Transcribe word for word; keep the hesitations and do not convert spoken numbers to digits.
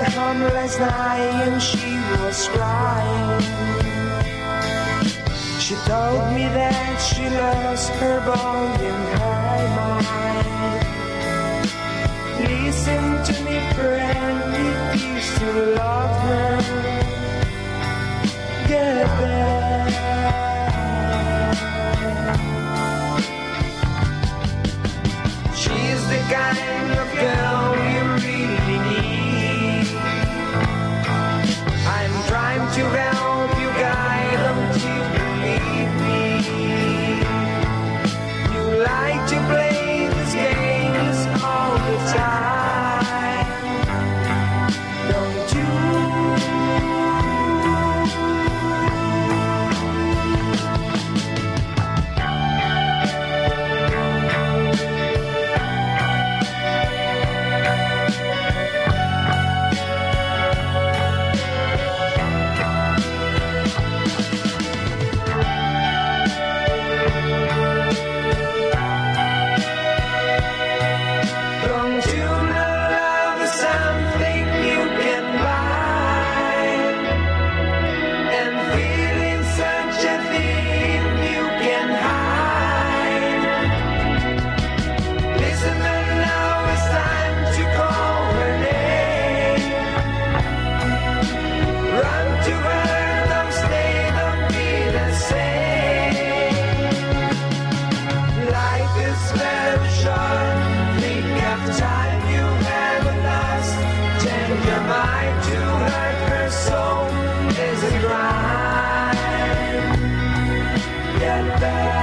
home last night and she was crying. She told me that she lost her boy and her mind. Listen to me, friend, if you still love her, get back. She's the kind of girl you really need. I'm trying to help you, guide them to believe me. You like to play these games all the time, don't you? Get back.